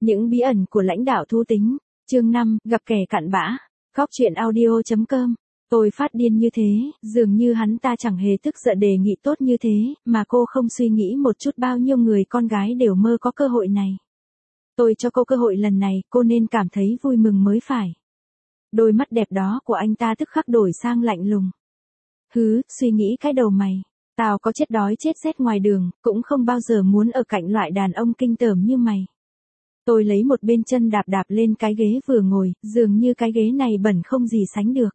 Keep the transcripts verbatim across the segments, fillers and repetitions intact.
Những bí ẩn của lãnh đạo thú tính, chương năm, gặp kẻ cặn bã, góc chuyện audio.com. Tôi phát điên như thế, dường như hắn ta chẳng hề tức giận đề nghị tốt như thế, mà cô không suy nghĩ một chút bao nhiêu người con gái đều mơ có cơ hội này. Tôi cho cô cơ hội lần này, cô nên cảm thấy vui mừng mới phải. Đôi mắt đẹp đó của anh ta tức khắc đổi sang lạnh lùng. Hứ, suy nghĩ cái đầu mày. Tao có chết đói chết rét ngoài đường, cũng không bao giờ muốn ở cạnh loại đàn ông kinh tởm như mày. Tôi lấy một bên chân đạp đạp lên cái ghế vừa ngồi, dường như cái ghế này bẩn không gì sánh được.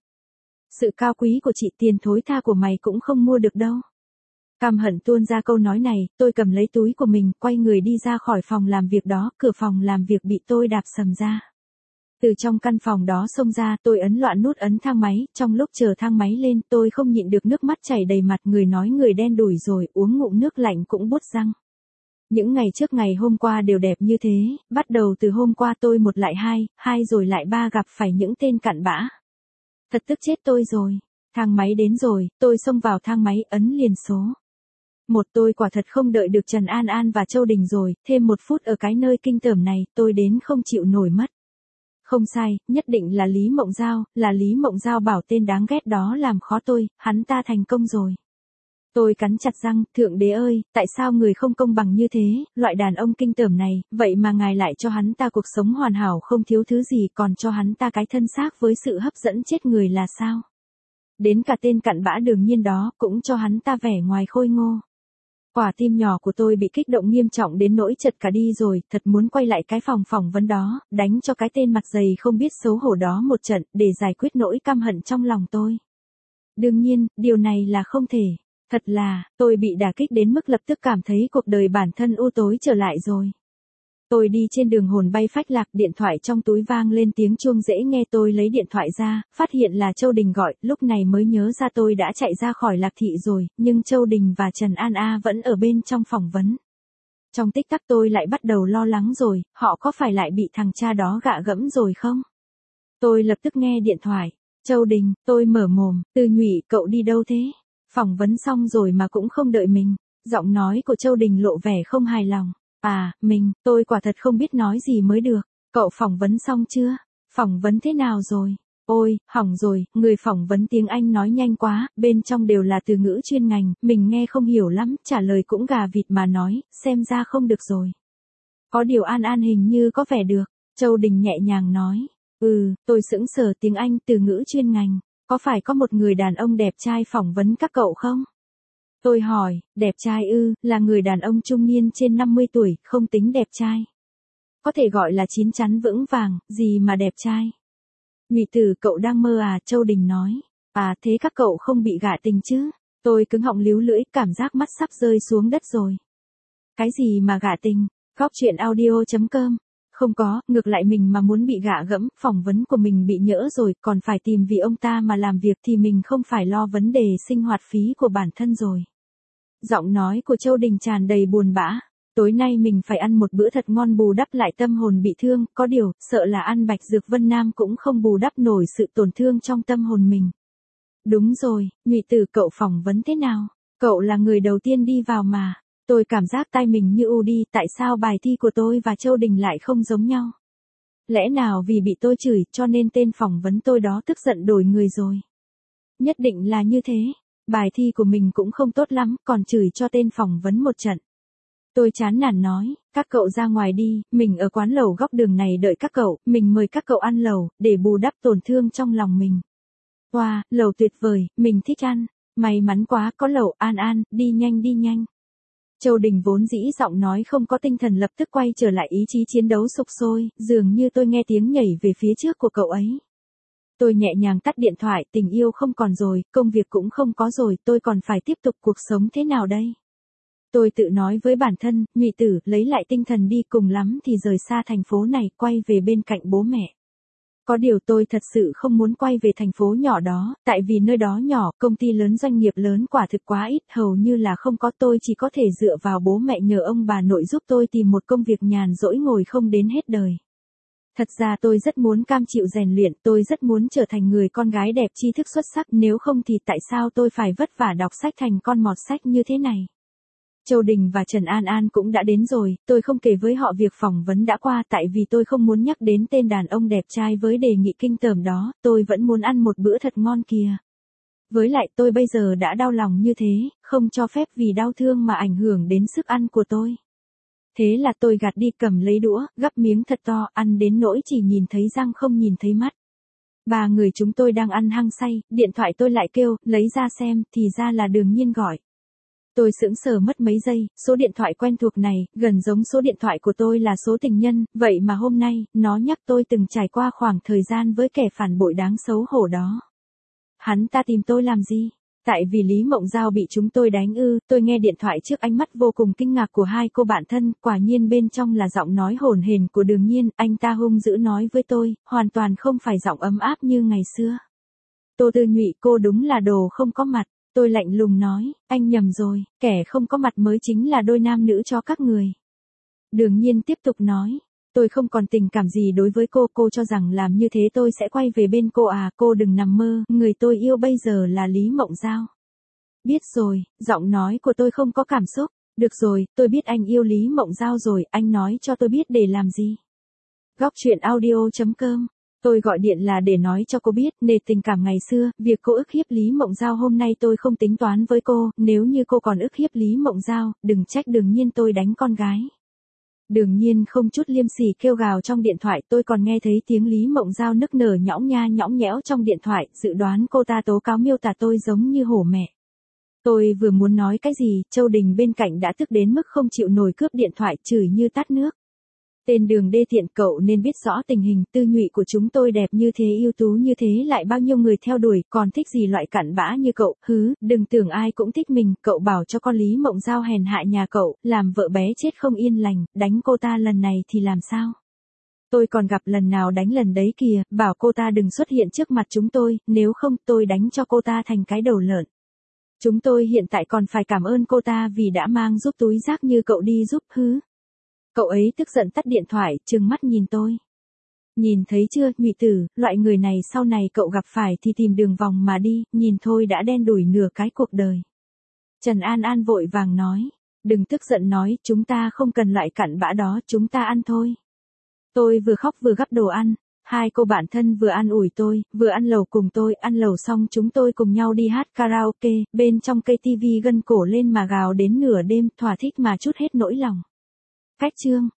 Sự cao quý của chị, tiền thối tha của mày cũng không mua được đâu. Căm hận tuôn ra câu nói này, tôi cầm lấy túi của mình, quay người đi ra khỏi phòng làm việc đó, cửa phòng làm việc bị tôi đạp sầm ra. Từ trong căn phòng đó xông ra, tôi ấn loạn nút ấn thang máy, trong lúc chờ thang máy lên, tôi không nhịn được nước mắt chảy đầy mặt, người nói người đen đủi rồi, uống ngụm nước lạnh cũng buốt răng. Những ngày trước ngày hôm qua đều đẹp như thế, bắt đầu từ hôm qua tôi một lại hai, hai rồi lại ba gặp phải những tên cặn bã. Thật tức chết tôi rồi. Thang máy đến rồi, tôi xông vào thang máy ấn liền số. Một tôi quả thật không đợi được Trần An An và Châu Đình rồi, thêm một phút ở cái nơi kinh tởm này, tôi đến không chịu nổi mất. Không sai, nhất định là Lý Mộng Giao, là Lý Mộng Giao bảo tên đáng ghét đó làm khó tôi, hắn ta thành công rồi. Tôi cắn chặt răng, Thượng Đế ơi, tại sao người không công bằng như thế, loại đàn ông kinh tởm này, vậy mà ngài lại cho hắn ta cuộc sống hoàn hảo không thiếu thứ gì, còn cho hắn ta cái thân xác với sự hấp dẫn chết người là sao? Đến cả tên cặn bã đương nhiên đó, cũng cho hắn ta vẻ ngoài khôi ngô. Quả tim nhỏ của tôi bị kích động nghiêm trọng đến nỗi chật cả đi rồi, thật muốn quay lại cái phòng phỏng vấn đó, đánh cho cái tên mặt dày không biết xấu hổ đó một trận, để giải quyết nỗi căm hận trong lòng tôi. Đương nhiên, điều này là không thể. Thật là, tôi bị đả kích đến mức lập tức cảm thấy cuộc đời bản thân u tối trở lại rồi. Tôi đi trên đường hồn bay phách lạc, điện thoại trong túi vang lên tiếng chuông dễ nghe, tôi lấy điện thoại ra, phát hiện là Châu Đình gọi, lúc này mới nhớ ra tôi đã chạy ra khỏi Lạc Thị rồi, nhưng Châu Đình và Trần An A vẫn ở bên trong phỏng vấn. Trong tích tắc tôi lại bắt đầu lo lắng rồi, họ có phải lại bị thằng cha đó gạ gẫm rồi không? Tôi lập tức nghe điện thoại. Châu Đình, tôi mở mồm, Từ Nhụy, cậu đi đâu thế? Phỏng vấn xong rồi mà cũng không đợi mình. Giọng nói của Châu Đình lộ vẻ không hài lòng. À, mình, tôi quả thật không biết nói gì mới được. Cậu phỏng vấn xong chưa? Phỏng vấn thế nào rồi? Ôi, hỏng rồi, người phỏng vấn tiếng Anh nói nhanh quá, bên trong đều là từ ngữ chuyên ngành, mình nghe không hiểu lắm, trả lời cũng gà vịt mà nói, xem ra không được rồi. Có điều An An hình như có vẻ được, Châu Đình nhẹ nhàng nói. Ừ, tôi sững sờ, tiếng Anh từ ngữ chuyên ngành. Có phải có một người đàn ông đẹp trai phỏng vấn các cậu không? Tôi hỏi, đẹp trai ư, là người đàn ông trung niên trên năm mươi tuổi, không tính đẹp trai. Có thể gọi là chín chắn vững vàng, gì mà đẹp trai. Nhụy Tử, cậu đang mơ à? Châu Đình nói. À, thế các cậu không bị gạ tình chứ? Tôi cứng họng líu lưỡi, cảm giác mắt sắp rơi xuống đất rồi. Cái gì mà gạ tình? Góc chuyện audio.com. Không có, ngược lại mình mà muốn bị gạ gẫm, phỏng vấn của mình bị nhỡ rồi, còn phải tìm vì ông ta mà làm việc thì mình không phải lo vấn đề sinh hoạt phí của bản thân rồi. Giọng nói của Châu Đình tràn đầy buồn bã. Tối nay mình phải ăn một bữa thật ngon bù đắp lại tâm hồn bị thương, có điều, sợ là ăn Bạch Dược Vân Nam cũng không bù đắp nổi sự tổn thương trong tâm hồn mình. Đúng rồi, Nhụy Tử, cậu phỏng vấn thế nào? Cậu là người đầu tiên đi vào mà. Tôi cảm giác tai mình như u đi, tại sao bài thi của tôi và Châu Đình lại không giống nhau? Lẽ nào vì bị tôi chửi cho nên tên phỏng vấn tôi đó tức giận đổi người rồi? Nhất định là như thế, bài thi của mình cũng không tốt lắm, còn chửi cho tên phỏng vấn một trận. Tôi chán nản nói, các cậu ra ngoài đi, mình ở quán lẩu góc đường này đợi các cậu, mình mời các cậu ăn lẩu, để bù đắp tổn thương trong lòng mình. Wow, lẩu tuyệt vời, mình thích ăn, may mắn quá có lẩu. An An, đi nhanh đi nhanh. Châu Đình vốn dĩ giọng nói không có tinh thần lập tức quay trở lại ý chí chiến đấu sục sôi, dường như tôi nghe tiếng nhảy về phía trước của cậu ấy. Tôi nhẹ nhàng tắt điện thoại, tình yêu không còn rồi, công việc cũng không có rồi, tôi còn phải tiếp tục cuộc sống thế nào đây? Tôi tự nói với bản thân, Nhụy Tử, lấy lại tinh thần đi, cùng lắm thì rời xa thành phố này, quay về bên cạnh bố mẹ. Có điều tôi thật sự không muốn quay về thành phố nhỏ đó, tại vì nơi đó nhỏ, công ty lớn, doanh nghiệp lớn quả thực quá ít, hầu như là không có, tôi chỉ có thể dựa vào bố mẹ nhờ ông bà nội giúp tôi tìm một công việc nhàn rỗi ngồi không đến hết đời. Thật ra tôi rất muốn cam chịu rèn luyện, tôi rất muốn trở thành người con gái đẹp tri thức xuất sắc, nếu không thì tại sao tôi phải vất vả đọc sách thành con mọt sách như thế này. Châu Đình và Trần An An cũng đã đến rồi, tôi không kể với họ việc phỏng vấn đã qua tại vì tôi không muốn nhắc đến tên đàn ông đẹp trai với đề nghị kinh tởm đó, tôi vẫn muốn ăn một bữa thật ngon kìa. Với lại tôi bây giờ đã đau lòng như thế, không cho phép vì đau thương mà ảnh hưởng đến sức ăn của tôi. Thế là tôi gạt đi cầm lấy đũa, gắp miếng thật to, ăn đến nỗi chỉ nhìn thấy răng không nhìn thấy mắt. Ba người chúng tôi đang ăn hăng say, điện thoại tôi lại kêu, lấy ra xem, thì ra là Đường Nhiên gọi. Tôi sững sờ mất mấy giây, số điện thoại quen thuộc này, gần giống số điện thoại của tôi là số tình nhân, vậy mà hôm nay, nó nhắc tôi từng trải qua khoảng thời gian với kẻ phản bội đáng xấu hổ đó. Hắn ta tìm tôi làm gì? Tại vì Lý Mộng Giao bị chúng tôi đánh ư, tôi nghe điện thoại trước ánh mắt vô cùng kinh ngạc của hai cô bạn thân, quả nhiên bên trong là giọng nói hồn hển của Đường Nhiên, anh ta hung dữ nói với tôi, hoàn toàn không phải giọng ấm áp như ngày xưa. Tô Tư Nhụy, cô đúng là đồ không có mặt. Tôi lạnh lùng nói, anh nhầm rồi, kẻ không có mặt mới chính là đôi nam nữ cho các người. Đường Nhiên tiếp tục nói, tôi không còn tình cảm gì đối với cô, cô cho rằng làm như thế tôi sẽ quay về bên cô à, cô đừng nằm mơ, người tôi yêu bây giờ là Lý Mộng Giao. Biết rồi, giọng nói của tôi không có cảm xúc, được rồi, tôi biết anh yêu Lý Mộng Giao rồi, anh nói cho tôi biết để làm gì. Góc truyện audio chấm com. Tôi gọi điện là để nói cho cô biết, nề tình cảm ngày xưa, việc cô ức hiếp Lý Mộng Giao hôm nay tôi không tính toán với cô, nếu như cô còn ức hiếp Lý Mộng Giao, đừng trách Đường Nhiên tôi đánh con gái. Đường Nhiên không chút liêm sỉ kêu gào trong điện thoại, tôi còn nghe thấy tiếng Lý Mộng Giao nức nở nhõng nha nhõng nhẽo trong điện thoại, dự đoán cô ta tố cáo miêu tả tôi giống như hổ mẹ. Tôi vừa muốn nói cái gì, Châu Đình bên cạnh đã tức đến mức không chịu nổi cướp điện thoại, chửi như tát nước. Tên Đường đê tiện, cậu nên biết rõ tình hình, Tư Nhụy của chúng tôi đẹp như thế, ưu tú như thế, lại bao nhiêu người theo đuổi, còn thích gì loại cặn bã như cậu, hứ, đừng tưởng ai cũng thích mình, cậu bảo cho con Lý Mộng Giao hèn hạ nhà cậu, làm vợ bé chết không yên lành, đánh cô ta lần này thì làm sao? Tôi còn gặp lần nào đánh lần đấy kìa, bảo cô ta đừng xuất hiện trước mặt chúng tôi, nếu không tôi đánh cho cô ta thành cái đầu lợn. Chúng tôi hiện tại còn phải cảm ơn cô ta vì đã mang giúp túi rác như cậu đi giúp, hứ. Cậu ấy tức giận tắt điện thoại, trừng mắt nhìn tôi. Nhìn thấy chưa, Nhụy tử, loại người này sau này cậu gặp phải thì tìm đường vòng mà đi, nhìn thôi đã đen đủi nửa cái cuộc đời. Trần An An vội vàng nói, đừng tức giận nói, chúng ta không cần loại cặn bã đó, chúng ta ăn thôi. Tôi vừa khóc vừa gắp đồ ăn, hai cô bạn thân vừa an ủi tôi, vừa ăn lẩu cùng tôi, ăn lẩu xong chúng tôi cùng nhau đi hát karaoke, bên trong cây tivi gân cổ lên mà gào đến nửa đêm, thỏa thích mà chút hết nỗi lòng. Cách chương